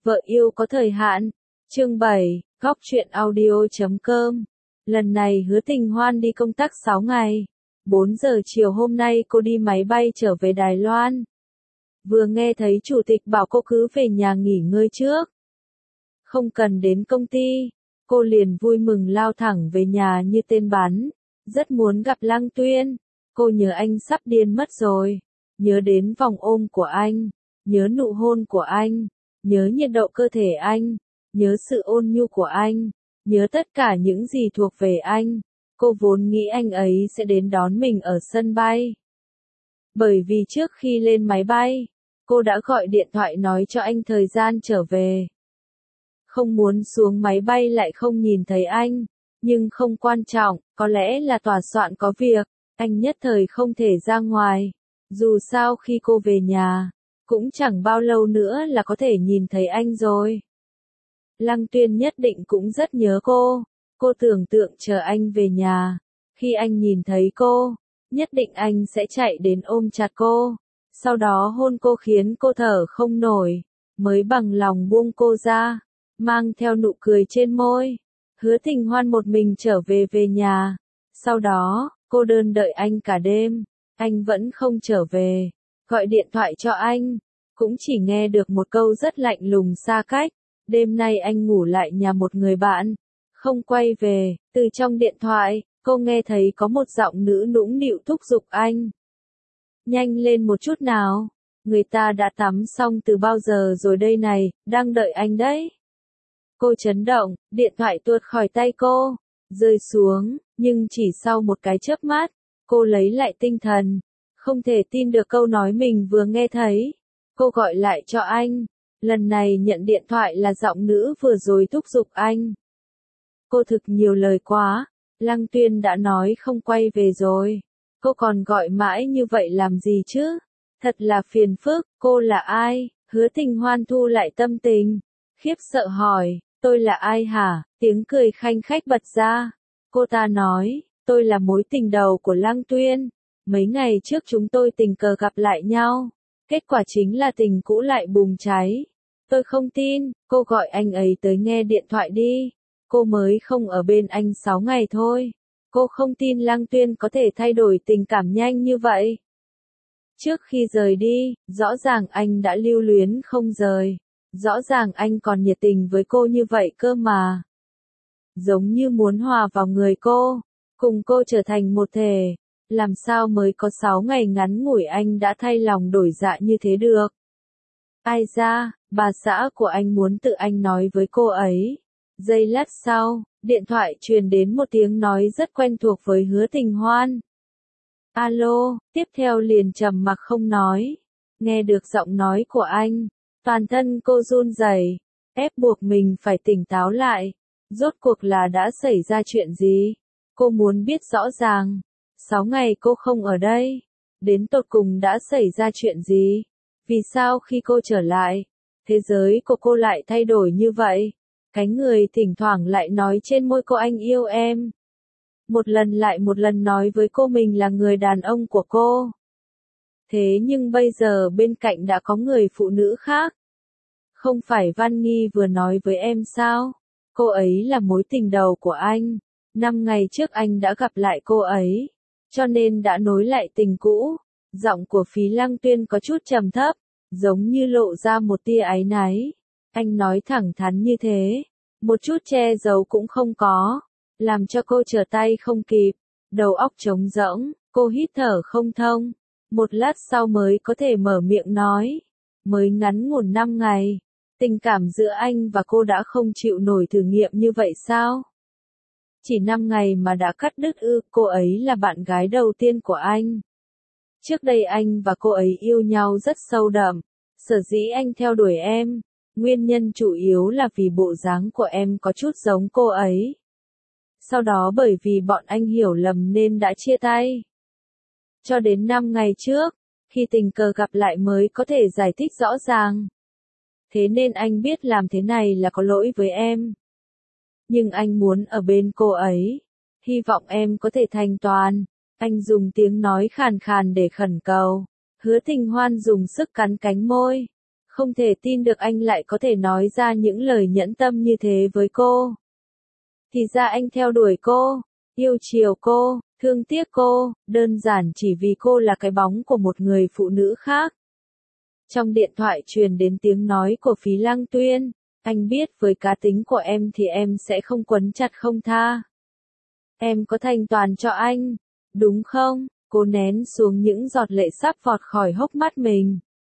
Vợ yêu có thời hạn. Chương 7, góc truyện audio.com. Lần này Hứa Tình Hoan đi công tác 6 ngày. 4 giờ chiều hôm nay cô đi máy bay trở về Đài Loan. Vừa nghe thấy chủ tịch bảo cô cứ về nhà nghỉ ngơi trước. Không cần đến công ty. Cô liền vui mừng lao thẳng về nhà như tên bắn. Rất muốn gặp Lăng Tuyên. Cô nhớ anh sắp điên mất rồi. Nhớ đến vòng ôm của anh. Nhớ nụ hôn của anh. Nhớ nhiệt độ cơ thể anh. Nhớ sự ôn nhu của anh. Nhớ tất cả những gì thuộc về anh. Cô vốn nghĩ anh ấy sẽ đến đón mình ở sân bay. Bởi vì trước khi lên máy bay, cô đã gọi điện thoại nói cho anh thời gian trở về. Không muốn xuống máy bay lại không nhìn thấy anh. Nhưng không quan trọng, có lẽ là tòa soạn có việc. Anh nhất thời không thể ra ngoài. Dù sao khi cô về nhà, cũng chẳng bao lâu nữa là có thể nhìn thấy anh rồi. Lăng Tuyên nhất định cũng rất nhớ cô. Cô tưởng tượng chờ anh về nhà. Khi anh nhìn thấy cô, nhất định anh sẽ chạy đến ôm chặt cô. Sau đó hôn cô khiến cô thở không nổi. Mới bằng lòng buông cô ra. Mang theo nụ cười trên môi. Hứa Tình Hoan một mình trở về nhà. Sau đó, cô đơn đợi anh cả đêm. Anh vẫn không trở về. Gọi điện thoại cho anh. Cũng chỉ nghe được một câu rất lạnh lùng xa cách. Đêm nay anh ngủ lại nhà một người bạn. Không quay về. Từ trong điện thoại, cô nghe thấy có một giọng nữ nũng nịu thúc giục anh. Nhanh lên một chút nào. Người ta đã tắm xong từ bao giờ rồi đây này, đang đợi anh đấy. Cô chấn động, điện thoại tuột khỏi tay cô, rơi xuống, nhưng chỉ sau một cái chớp mắt, cô lấy lại tinh thần. Không thể tin được câu nói mình vừa nghe thấy. Cô gọi lại cho anh. Lần này nhận điện thoại là giọng nữ vừa rồi thúc giục anh. Cô thực nhiều lời quá. Lăng Tuyên đã nói không quay về rồi. Cô còn gọi mãi như vậy làm gì chứ? Thật là phiền phức. Cô là ai? Hứa Tình Hoan thu lại tâm tình. Khiếp sợ hỏi. Tôi là ai hả? Tiếng cười khanh khách bật ra. Cô ta nói. Tôi là mối tình đầu của Lăng Tuyên. Mấy ngày trước chúng tôi tình cờ gặp lại nhau. Kết quả chính là tình cũ lại bùng cháy. Tôi không tin. Cô gọi anh ấy tới nghe điện thoại đi. Cô mới không ở bên anh 6 ngày thôi. Cô không tin Lăng Tuyên có thể thay đổi tình cảm nhanh như vậy. Trước khi rời đi, rõ ràng anh đã lưu luyến không rời. Rõ ràng anh còn nhiệt tình với cô như vậy cơ mà. Giống như muốn hòa vào người cô, cùng cô trở thành một thể. Làm sao mới có 6 ngày ngắn ngủi anh đã thay lòng đổi dạ như thế được. Ai ra, bà xã của anh muốn tự anh nói với cô ấy. Giây lát sau, điện thoại truyền đến một tiếng nói rất quen thuộc với Hứa Tình Hoan. Alo, tiếp theo liền trầm mặc không nói. Nghe được giọng nói của anh, toàn thân cô run rẩy, ép buộc mình phải tỉnh táo lại. Rốt cuộc là đã xảy ra chuyện gì? Cô muốn biết rõ ràng. 6 ngày cô không ở đây. Đến tột cùng đã xảy ra chuyện gì? Vì sao khi cô trở lại, thế giới của cô lại thay đổi như vậy? Cái người thỉnh thoảng lại nói trên môi cô anh yêu em. Một lần lại một lần nói với cô mình là người đàn ông của cô. Thế nhưng bây giờ bên cạnh đã có người phụ nữ khác. Không phải Văn Nghi vừa nói với em sao? Cô ấy là mối tình đầu của anh. 5 ngày trước anh đã gặp lại cô ấy. Cho nên đã nối lại tình cũ. Giọng của Phí Lăng Tuyên có chút trầm thấp. Giống như lộ ra một tia áy náy. Anh nói thẳng thắn như thế. Một chút che giấu cũng không có. Làm cho cô trở tay không kịp. Đầu óc trống rỗng. Cô hít thở không thông. Một lát sau mới có thể mở miệng nói. Mới ngắn ngủn 5 ngày. Tình cảm giữa anh và cô đã không chịu nổi thử nghiệm như vậy sao? Chỉ 5 ngày mà đã cắt đứt ư? Cô ấy là bạn gái đầu tiên của anh. Trước đây anh và cô ấy yêu nhau rất sâu đậm. Sở dĩ anh theo đuổi em. Nguyên nhân chủ yếu là vì bộ dáng của em có chút giống cô ấy. Sau đó bởi vì bọn anh hiểu lầm nên đã chia tay. Cho đến 5 ngày trước, khi tình cờ gặp lại mới có thể giải thích rõ ràng. Thế nên anh biết làm thế này là có lỗi với em. Nhưng anh muốn ở bên cô ấy. Hy vọng em có thể thành toàn. Anh dùng tiếng nói khàn khàn để khẩn cầu. Hứa Tình Hoan dùng sức cắn cánh môi. Không thể tin được anh lại có thể nói ra những lời nhẫn tâm như thế với cô. Thì ra anh theo đuổi cô, yêu chiều cô, thương tiếc cô, đơn giản chỉ vì cô là cái bóng của một người phụ nữ khác. Trong điện thoại truyền đến tiếng nói của Phí Lăng Tuyên, anh biết với cá tính của em thì em sẽ không quấn chặt không tha. Em có thành toàn cho anh, đúng không? Cô nén xuống những giọt lệ sắp vọt khỏi hốc mắt mình.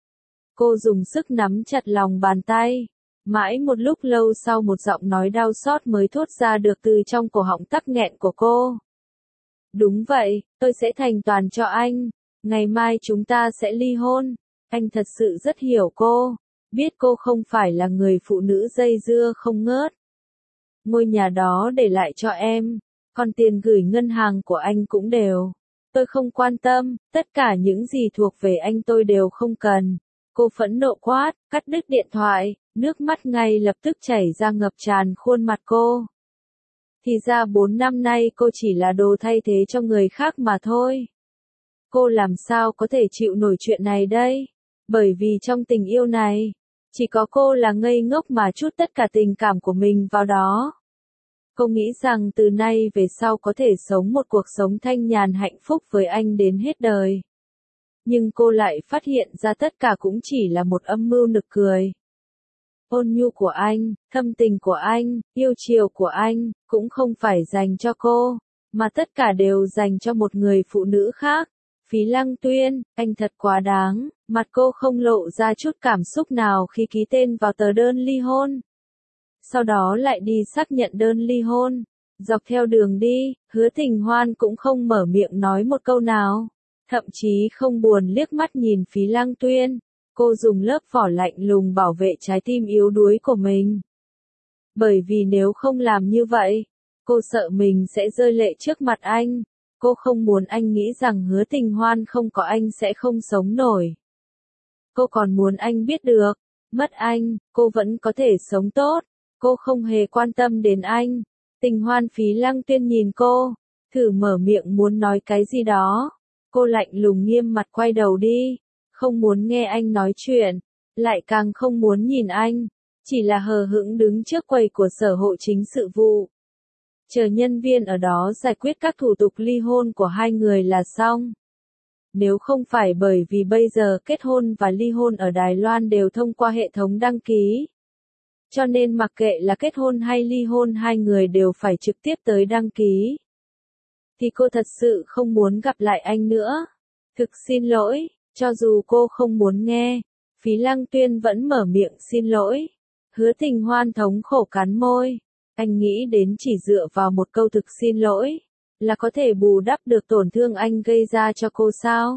Cô dùng sức nắm chặt lòng bàn tay. Mãi một lúc lâu sau một giọng nói đau xót mới thốt ra được từ trong cổ họng tắc nghẹn của cô. Đúng vậy, tôi sẽ thành toàn cho anh. Ngày mai chúng ta sẽ ly hôn. Anh thật sự rất hiểu cô. Biết cô không phải là người phụ nữ dây dưa không ngớt. Ngôi nhà đó để lại cho em. Còn tiền gửi ngân hàng của anh cũng đều. Tôi không quan tâm, tất cả những gì thuộc về anh tôi đều không cần. Cô phẫn nộ quát, cắt đứt điện thoại, nước mắt ngay lập tức chảy ra ngập tràn khuôn mặt cô. Thì ra 4 năm nay cô chỉ là đồ thay thế cho người khác mà thôi. Cô làm sao có thể chịu nổi chuyện này đây? Bởi vì trong tình yêu này, chỉ có cô là ngây ngốc mà trút tất cả tình cảm của mình vào đó. Cô nghĩ rằng từ nay về sau có thể sống một cuộc sống thanh nhàn hạnh phúc với anh đến hết đời. Nhưng cô lại phát hiện ra tất cả cũng chỉ là một âm mưu nực cười. Ôn nhu của anh, thâm tình của anh, yêu chiều của anh, cũng không phải dành cho cô, mà tất cả đều dành cho một người phụ nữ khác. Phí Lăng Tuyên, anh thật quá đáng, mặt cô không lộ ra chút cảm xúc nào khi ký tên vào tờ đơn ly hôn. Sau đó lại đi xác nhận đơn ly hôn. Dọc theo đường đi, Hứa Thịnh Hoan cũng không mở miệng nói một câu nào. Thậm chí không buồn liếc mắt nhìn Phí Lăng Tuyên. Cô dùng lớp vỏ lạnh lùng bảo vệ trái tim yếu đuối của mình. Bởi vì nếu không làm như vậy, cô sợ mình sẽ rơi lệ trước mặt anh. Cô không muốn anh nghĩ rằng Hứa Thịnh Hoan không có anh sẽ không sống nổi. Cô còn muốn anh biết được, mất anh, cô vẫn có thể sống tốt. Cô không hề quan tâm đến anh. Tình Hoan Phí Lăng Tuyên nhìn cô, thử mở miệng muốn nói cái gì đó. Cô lạnh lùng nghiêm mặt quay đầu đi, không muốn nghe anh nói chuyện, lại càng không muốn nhìn anh, chỉ là hờ hững đứng trước quầy của Sở Hộ Chính Sự vụ. Chờ nhân viên ở đó giải quyết các thủ tục ly hôn của hai người là xong. Nếu không phải bởi vì bây giờ kết hôn và ly hôn ở Đài Loan đều thông qua hệ thống đăng ký. Cho nên mặc kệ là kết hôn hay ly hôn hai người đều phải trực tiếp tới đăng ký. Thì cô thật sự không muốn gặp lại anh nữa. Thực xin lỗi, cho dù cô không muốn nghe, Phí Lăng Tuyên vẫn mở miệng xin lỗi. Hứa Thịnh Hoan thống khổ cắn môi. Anh nghĩ đến chỉ dựa vào một câu thực xin lỗi, là có thể bù đắp được tổn thương anh gây ra cho cô sao?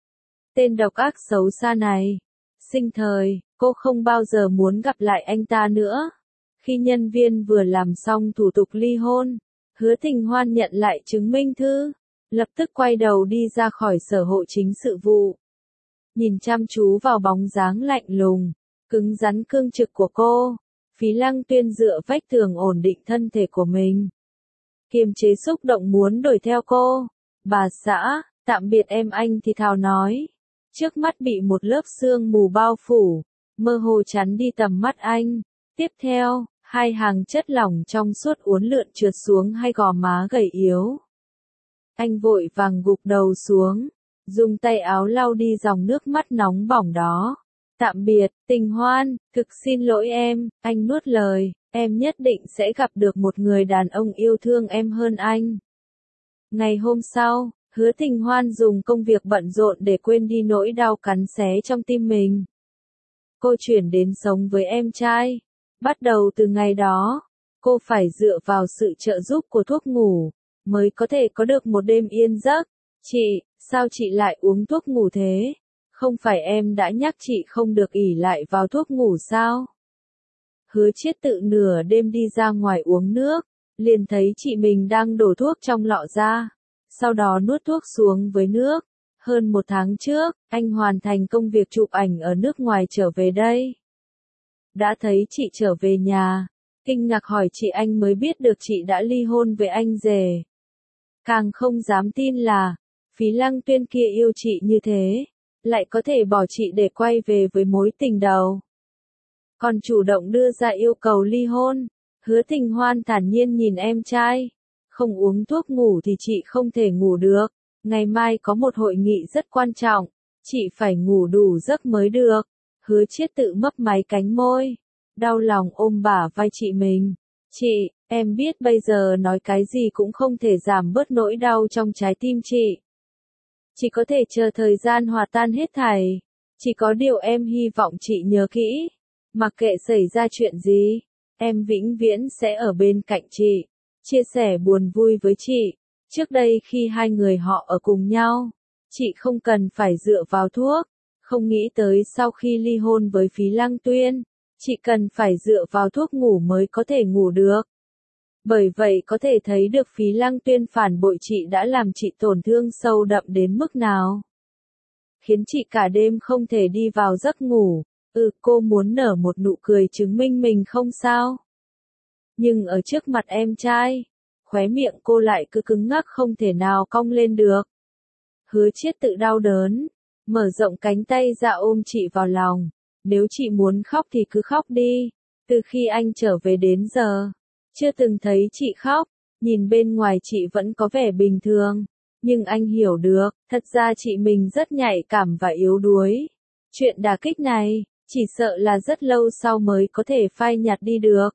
Tên độc ác xấu xa này. Sinh thời, cô không bao giờ muốn gặp lại anh ta nữa. Khi nhân viên vừa làm xong thủ tục ly hôn, Hứa Thịnh Hoan nhận lại chứng minh thư, lập tức quay đầu đi ra khỏi Sở Hộ Chính Sự vụ. Nhìn chăm chú vào bóng dáng lạnh lùng, cứng rắn cương trực của cô, Phí Lăng Tuyên dựa vách tường ổn định thân thể của mình. Kiềm chế xúc động muốn đuổi theo cô. Bà xã, tạm biệt em, anh thì thào nói. Trước mắt bị một lớp sương mù bao phủ, mơ hồ chắn đi tầm mắt anh. Tiếp theo, hai hàng chất lỏng trong suốt uốn lượn trượt xuống hai gò má gầy yếu. Anh vội vàng gục đầu xuống, dùng tay áo lau đi dòng nước mắt nóng bỏng đó. Tạm biệt, Tình Hoan, thực xin lỗi em, anh nuốt lời, em nhất định sẽ gặp được một người đàn ông yêu thương em hơn anh. Ngày hôm sau, Hứa Thịnh Hoan dùng công việc bận rộn để quên đi nỗi đau cắn xé trong tim mình. Cô chuyển đến sống với em trai. Bắt đầu từ ngày đó, cô phải dựa vào sự trợ giúp của thuốc ngủ, mới có thể có được một đêm yên giấc. Chị, sao chị lại uống thuốc ngủ thế? Không phải em đã nhắc chị không được ỷ lại vào thuốc ngủ sao? Hứa Chiết tự nửa đêm đi ra ngoài uống nước, liền thấy chị mình đang đổ thuốc trong lọ ra, sau đó nuốt thuốc xuống với nước. Hơn một tháng trước, anh hoàn thành công việc chụp ảnh ở nước ngoài trở về đây. Đã thấy chị trở về nhà, kinh ngạc hỏi chị, anh mới biết được chị đã ly hôn với anh rể. Càng không dám tin là, Phí Lăng Tuyên kia yêu chị như thế. lại có thể bỏ chị để quay về với mối tình đầu. Còn chủ động đưa ra yêu cầu ly hôn. Hứa Tình Hoan thản nhiên nhìn em trai. Không uống thuốc ngủ thì chị không thể ngủ được. Ngày mai có một hội nghị rất quan trọng. Chị phải ngủ đủ giấc mới được. Hứa Chiết tự mấp máy cánh môi. Đau lòng ôm bả vai chị mình. Chị, em biết bây giờ nói cái gì cũng không thể giảm bớt nỗi đau trong trái tim chị. Chỉ có thể chờ thời gian hòa tan hết thảy. Chỉ có điều em hy vọng chị nhớ kỹ. Mặc kệ xảy ra chuyện gì, em vĩnh viễn sẽ ở bên cạnh chị. Chia sẻ buồn vui với chị. Trước đây khi hai người họ ở cùng nhau, chị không cần phải dựa vào thuốc. Không nghĩ tới sau khi ly hôn với Phí Lăng Tuyên, chị cần phải dựa vào thuốc ngủ mới có thể ngủ được. Bởi vậy có thể thấy được Phí Lăng Tuyên phản bội chị đã làm chị tổn thương sâu đậm đến mức nào. Khiến chị cả đêm không thể đi vào giấc ngủ. Cô muốn nở một nụ cười chứng minh mình không sao. Nhưng ở trước mặt em trai, khóe miệng cô lại cứ cứng ngắc không thể nào cong lên được. Hứa Chiết tự đau đớn, mở rộng cánh tay ra ôm chị vào lòng. Nếu chị muốn khóc thì cứ khóc đi. Từ khi anh trở về đến giờ, chưa từng thấy chị khóc. Nhìn bên ngoài chị vẫn có vẻ bình thường. Nhưng anh hiểu được, thật ra chị mình rất nhạy cảm và yếu đuối. Chuyện đả kích này, chỉ sợ là rất lâu sau mới có thể phai nhạt đi được.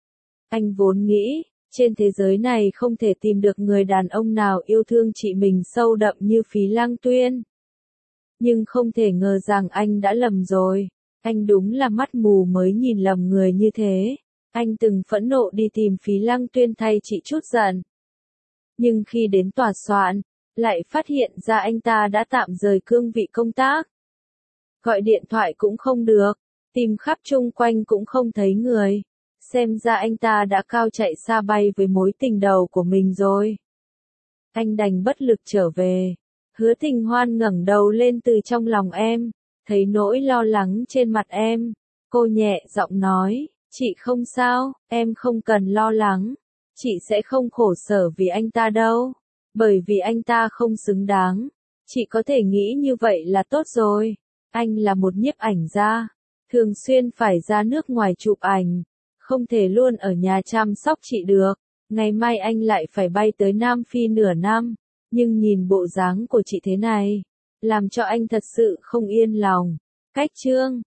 Anh vốn nghĩ, trên thế giới này không thể tìm được người đàn ông nào yêu thương chị mình sâu đậm như Phí Lăng Tuyên. Nhưng không thể ngờ rằng anh đã lầm rồi. Anh đúng là mắt mù mới nhìn lầm người như thế. Anh từng phẫn nộ đi tìm Phí Lăng Tuyên thay chị chút giận. Nhưng khi đến tòa soạn, lại phát hiện ra anh ta đã tạm rời cương vị công tác. Gọi điện thoại cũng không được, tìm khắp chung quanh cũng không thấy người. Xem ra anh ta đã cao chạy xa bay với mối tình đầu của mình rồi. Anh đành bất lực trở về. Hứa Tình Hoan ngẩng đầu lên từ trong lòng em, thấy nỗi lo lắng trên mặt em. Cô nhẹ giọng nói, chị không sao, em không cần lo lắng. Chị sẽ không khổ sở vì anh ta đâu. Bởi vì anh ta không xứng đáng. Chị có thể nghĩ như vậy là tốt rồi. Anh là một nhiếp ảnh gia, thường xuyên phải ra nước ngoài chụp ảnh, không thể luôn ở nhà chăm sóc chị được. Ngày mai anh lại phải bay tới Nam Phi nửa năm, nhưng nhìn bộ dáng của chị thế này, làm cho anh thật sự không yên lòng. Cách chương